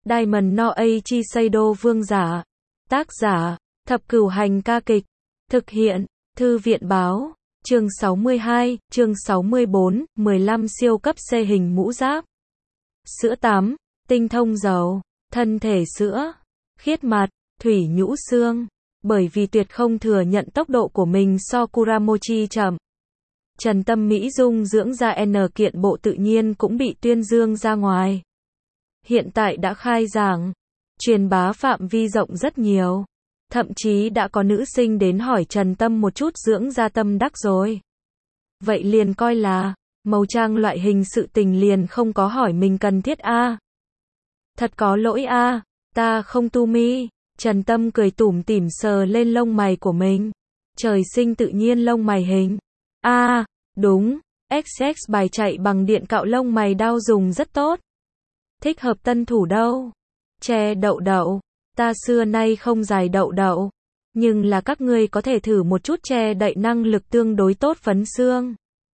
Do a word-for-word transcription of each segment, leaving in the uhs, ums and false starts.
Diamond no Eiichi Seido vương giả. Tác giả, Thập Cửu Hành ca kịch. Thực hiện, Thư viện báo. Chương sáu mươi hai, chương sáu mươi bốn, mười lăm siêu cấp xe hình mũ giáp. Sữa tắm, tinh thông dầu, thân thể sữa, khiết mặt, thủy nhũ xương. Bởi vì tuyệt không thừa nhận tốc độ của mình so Kuramochi chậm. Trần Tâm Mỹ dung dưỡng ra N kiện bộ tự nhiên cũng bị tuyên dương ra ngoài. Hiện tại đã khai giảng, truyền bá phạm vi rộng rất nhiều. Thậm chí đã có nữ sinh đến hỏi Trần Tâm một chút dưỡng da tâm đắc rồi. Vậy liền coi là, màu trang loại hình sự tình liền không có hỏi mình cần thiết a. Thật có lỗi a, ta không tu mi. Trần Tâm cười tủm tỉm sờ lên lông mày của mình. Trời sinh tự nhiên lông mày hình. A, đúng, ích ích bài chạy bằng điện cạo lông mày đao dùng rất tốt. Thích hợp tân thủ đâu. Che đậu đậu. Ta xưa nay không dài đậu đậu. Nhưng là các ngươi có thể thử một chút che đậy năng lực tương đối tốt phấn xương.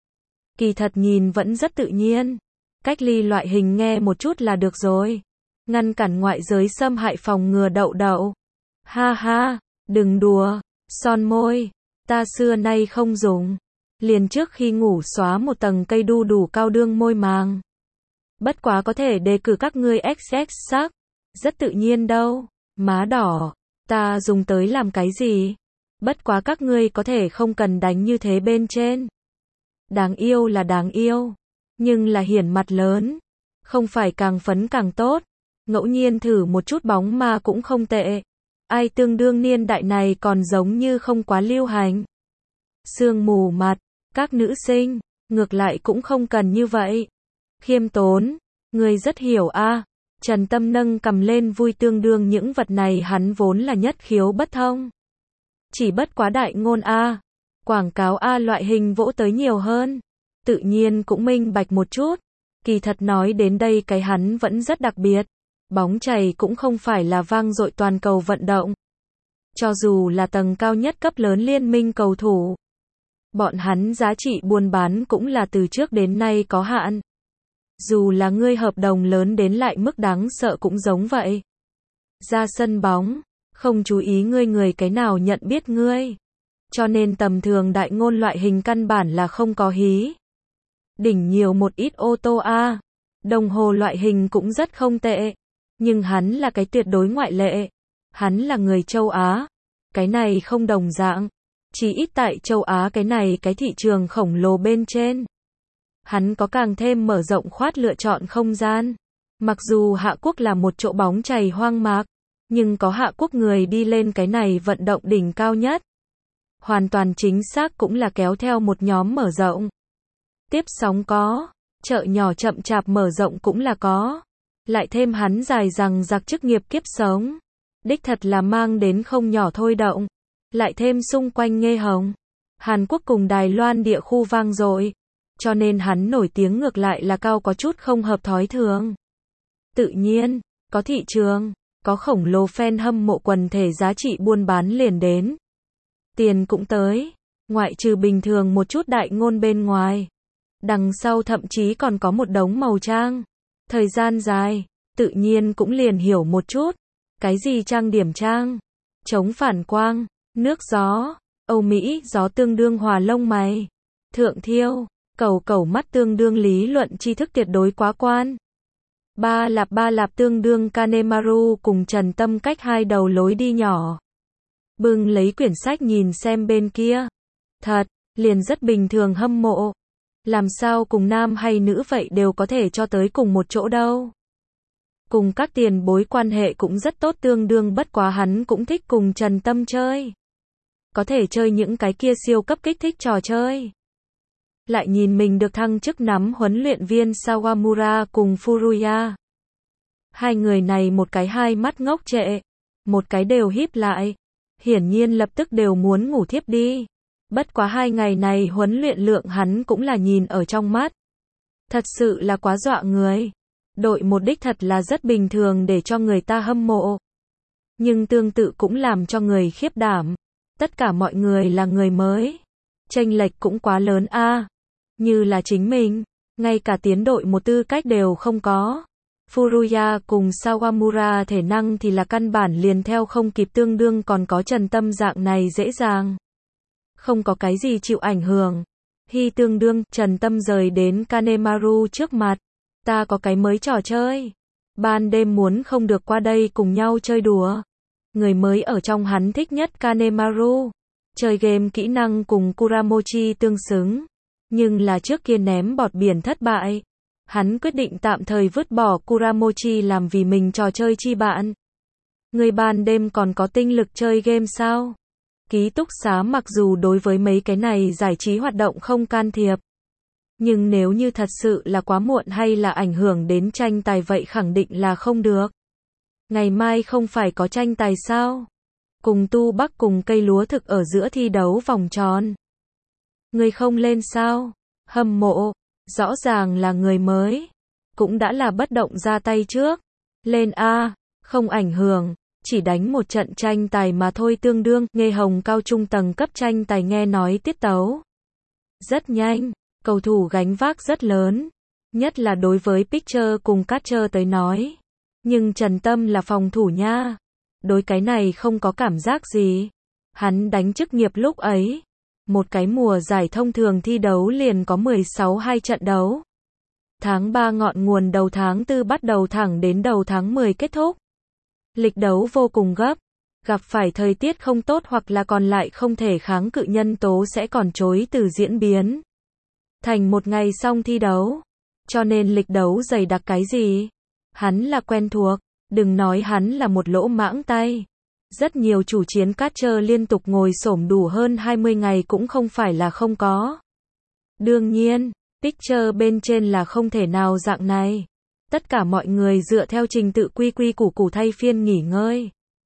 Kỳ thật nhìn vẫn rất tự nhiên. Cách ly loại hình nghe một chút là được rồi. Ngăn cản ngoại giới xâm hại phòng ngừa đậu đậu. Ha ha, đừng đùa. Son môi. Ta xưa nay không dùng. Liền trước khi ngủ xóa một tầng cây đu đủ cao đương môi màng. Bất quá có thể đề cử các ngươi ích ích sắc. Rất tự nhiên đâu. Má đỏ. Ta dùng tới làm cái gì? Bất quá các ngươi có thể không cần đánh như thế bên trên. Đáng yêu là đáng yêu. Nhưng là hiển mặt lớn. Không phải càng phấn càng tốt. Ngẫu nhiên thử một chút bóng ma cũng không tệ. Ai tương đương niên đại này còn giống như không quá lưu hành. Sương mù mặt. Các nữ sinh. Ngược lại cũng không cần như vậy. Khiêm tốn. Người rất hiểu a. Trần Tâm nâng cầm lên vui tương đương những vật này hắn vốn là nhất khiếu bất thông. Chỉ bất quá đại ngôn A. Quảng cáo A loại hình vỗ tới nhiều hơn. Tự nhiên cũng minh bạch một chút. Kỳ thật nói đến đây cái hắn vẫn rất đặc biệt. Bóng chày cũng không phải là vang dội toàn cầu vận động. Cho dù là tầng cao nhất cấp lớn liên minh cầu thủ. Bọn hắn giá trị buôn bán cũng là từ trước đến nay có hạn. Dù là ngươi hợp đồng lớn đến lại mức đáng sợ cũng giống vậy. Ra sân bóng, không chú ý ngươi người cái nào nhận biết ngươi. Cho nên tầm thường đại ngôn loại hình căn bản là không có hí. Đỉnh nhiều một ít ô tô A. Đồng hồ loại hình cũng rất không tệ. Nhưng hắn là cái tuyệt đối ngoại lệ. Hắn là người châu Á. Cái này không đồng dạng. Chỉ ít tại châu Á cái này cái thị trường khổng lồ bên trên. Hắn có càng thêm mở rộng khoát lựa chọn không gian. Mặc dù Hạ Quốc là một chỗ bóng chày hoang mạc, nhưng có Hạ Quốc người đi lên cái này vận động đỉnh cao nhất. Hoàn toàn chính xác cũng là kéo theo một nhóm mở rộng. Tiếp sóng có, chợ nhỏ chậm chạp mở rộng cũng là có. Lại thêm hắn dài rằng giặc chức nghiệp kiếp sống. Đích thật là mang đến không nhỏ thôi động. Lại thêm xung quanh Nghê Hồng. Hàn Quốc cùng Đài Loan địa khu vang dội. Cho nên hắn nổi tiếng ngược lại là cao có chút không hợp thói thường. Tự nhiên, có thị trường, có khổng lồ fan hâm mộ quần thể giá trị buôn bán liền đến. Tiền cũng tới, ngoại trừ bình thường một chút đại ngôn bên ngoài. Đằng sau thậm chí còn có một đống màu trang. Thời gian dài, tự nhiên cũng liền hiểu một chút. Cái gì trang điểm trang, chống phản quang, nước gió, Âu Mỹ gió tương đương hòa lông mày, thượng thiêu. Cầu cầu mắt tương đương lý luận tri thức tuyệt đối quá quan. Ba lạp ba lạp tương đương Kanemaru cùng Trần Tâm cách hai đầu lối đi nhỏ. Bưng lấy quyển sách nhìn xem bên kia. Thật, liền rất bình thường hâm mộ. Làm sao cùng nam hay nữ vậy đều có thể cho tới cùng một chỗ đâu. Cùng các tiền bối quan hệ cũng rất tốt tương đương bất quá hắn cũng thích cùng Trần Tâm chơi. Có thể chơi những cái kia siêu cấp kích thích trò chơi. Lại nhìn mình được thăng chức nắm huấn luyện viên Sawamura cùng Furuya. Hai người này một cái hai mắt ngốc trệ, một cái đều híp lại. Hiển nhiên lập tức đều muốn ngủ thiếp đi. Bất quá hai ngày này huấn luyện lượng hắn cũng là nhìn ở trong mắt. Thật sự là quá dọa người. Đội một đích thật là rất bình thường để cho người ta hâm mộ. Nhưng tương tự cũng làm cho người khiếp đảm. Tất cả mọi người là người mới. Chênh lệch cũng quá lớn a. Như là chính mình, ngay cả tiến đội một tư cách đều không có. Furuya cùng Sawamura thể năng thì là căn bản liền theo không kịp, tương đương còn có Trần Tâm dạng này dễ dàng. Không có cái gì chịu ảnh hưởng. Hi tương đương, Trần Tâm rời đến Kanemaru trước mặt. Ta có cái mới trò chơi. Ban đêm muốn không được qua đây cùng nhau chơi đùa. Người mới ở trong hắn thích nhất Kanemaru. Chơi game kỹ năng cùng Kuramochi tương xứng. Nhưng là trước kia ném bọt biển thất bại. Hắn quyết định tạm thời vứt bỏ Kuramochi làm vì mình trò chơi chi bạn. Người ban đêm còn có tinh lực chơi game sao? Ký túc xá mặc dù đối với mấy cái này giải trí hoạt động không can thiệp. Nhưng nếu như thật sự là quá muộn hay là ảnh hưởng đến tranh tài vậy khẳng định là không được. Ngày mai không phải có tranh tài sao? Cùng Tu Bắc cùng cây lúa thực ở giữa thi đấu vòng tròn. Người không lên sao? Hâm mộ. Rõ ràng là người mới. Cũng đã là bất động ra tay trước. Lên A. Không ảnh hưởng. Chỉ đánh một trận tranh tài mà thôi, tương đương. Nghê Hồng cao trung tầng cấp tranh tài nghe nói tiết tấu rất nhanh. Cầu thủ gánh vác rất lớn. Nhất là đối với Pitcher cùng Catcher tới nói. Nhưng Trần Tâm là phòng thủ nha. Đối cái này không có cảm giác gì. Hắn đánh chức nghiệp lúc ấy. Một cái mùa giải thông thường thi đấu liền có mười sáu hai trận đấu. Tháng ba ngọn nguồn đầu tháng tư bắt đầu thẳng đến đầu tháng mười kết thúc. Lịch đấu vô cùng gấp. Gặp phải thời tiết không tốt hoặc là còn lại không thể kháng cự nhân tố sẽ còn chối từ diễn biến. Thành một ngày xong thi đấu. Cho nên lịch đấu dày đặc cái gì? Hắn là quen thuộc. Đừng nói hắn là một lỗ mãng tay. Rất nhiều chủ chiến catcher liên tục ngồi xổm đủ hơn hai mươi ngày cũng không phải là không có. Đương nhiên, pitcher bên trên là không thể nào dạng này. Tất cả mọi người dựa theo trình tự quy quy củ củ thay phiên nghỉ ngơi.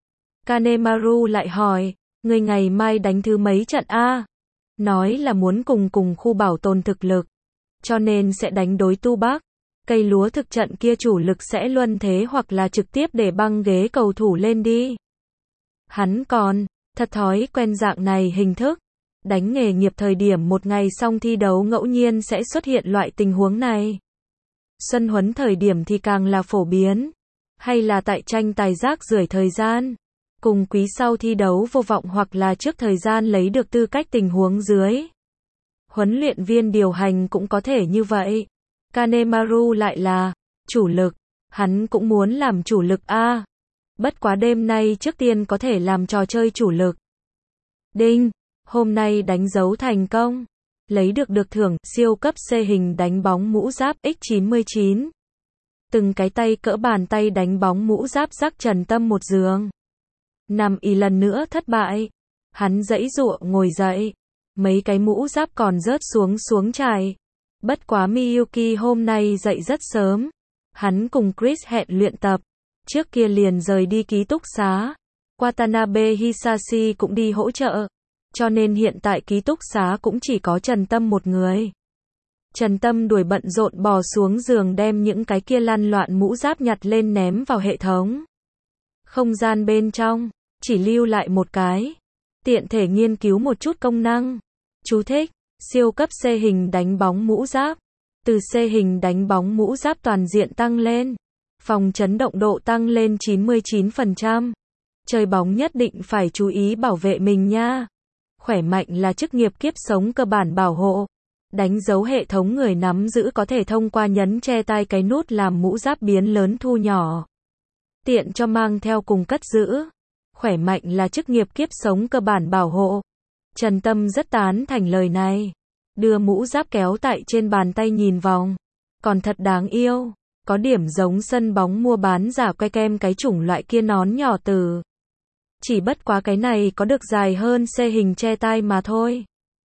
Kanemaru lại hỏi, người ngày mai đánh thứ mấy trận A? Nói là muốn cùng cùng khu bảo tồn thực lực. Cho nên sẽ đánh đối Tu Bắc. Cây lúa thực trận kia chủ lực sẽ luân thế hoặc là trực tiếp để băng ghế cầu thủ lên đi. Hắn còn, thật thói quen dạng này hình thức. Đánh nghề nghiệp thời điểm một ngày xong thi đấu ngẫu nhiên sẽ xuất hiện loại tình huống này. Xuân huấn thời điểm thì càng là phổ biến. Hay là tại tranh tài rác rưởi thời gian. Cùng quý sau thi đấu vô vọng hoặc là trước thời gian lấy được tư cách tình huống dưới. Huấn luyện viên điều hành cũng có thể như vậy. Kanemaru lại là chủ lực. Hắn cũng muốn làm chủ lực A. Bất quá đêm nay trước tiên có thể làm trò chơi chủ lực. Đinh, hôm nay đánh dấu thành công. Lấy được được thưởng siêu cấp C hình đánh bóng mũ giáp X chín mươi chín. Từng cái tay cỡ bàn tay đánh bóng mũ giáp rắc Trần Tâm một giường. Nằm y lần nữa thất bại. Hắn giãy giụa ngồi dậy. Mấy cái mũ giáp còn rớt xuống xuống trải. Bất quá Miyuki hôm nay dậy rất sớm. Hắn cùng Chris hẹn luyện tập. Trước kia liền rời đi ký túc xá. Watanabe Hisashi cũng đi hỗ trợ. Cho nên hiện tại ký túc xá cũng chỉ có Trần Tâm một người. Trần Tâm đuổi bận rộn bò xuống giường đem những cái kia lăn loạn mũ giáp nhặt lên ném vào hệ thống. Không gian bên trong, chỉ lưu lại một cái. Tiện thể nghiên cứu một chút công năng. Chú thích, siêu cấp C hình đánh bóng mũ giáp. Từ C hình đánh bóng mũ giáp toàn diện tăng lên. Phòng chấn động độ tăng lên chín mươi chín phần trăm. Chơi bóng nhất định phải chú ý bảo vệ mình nha. Khỏe mạnh là chức nghiệp kiếp sống cơ bản bảo hộ. Đánh dấu hệ thống người nắm giữ có thể thông qua nhấn che tay cái nút làm mũ giáp biến lớn thu nhỏ. Tiện cho mang theo cùng cất giữ. Khỏe mạnh là chức nghiệp kiếp sống cơ bản bảo hộ. Trần Tâm rất tán thành lời này. Đưa mũ giáp kéo tại trên bàn tay nhìn vòng. Còn thật đáng yêu. Có điểm giống sân bóng mua bán giả que kem cái chủng loại kia nón nhỏ từ. Chỉ bất quá cái này có được dài hơn C hình che tay mà thôi.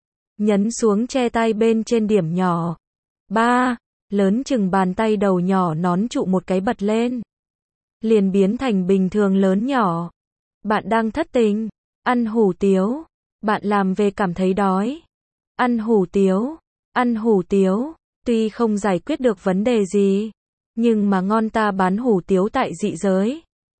Nhấn xuống che tay bên trên điểm nhỏ. ba. Lớn chừng bàn tay đầu nhỏ nón trụ một cái bật lên. Liền biến thành bình thường lớn nhỏ. Bạn đang thất tình. Ăn hủ tiếu. Bạn làm về cảm thấy đói. Ăn hủ tiếu. Ăn hủ tiếu. Tuy không giải quyết được vấn đề gì. Nhưng mà ngon ta bán hủ tiếu tại dị giới.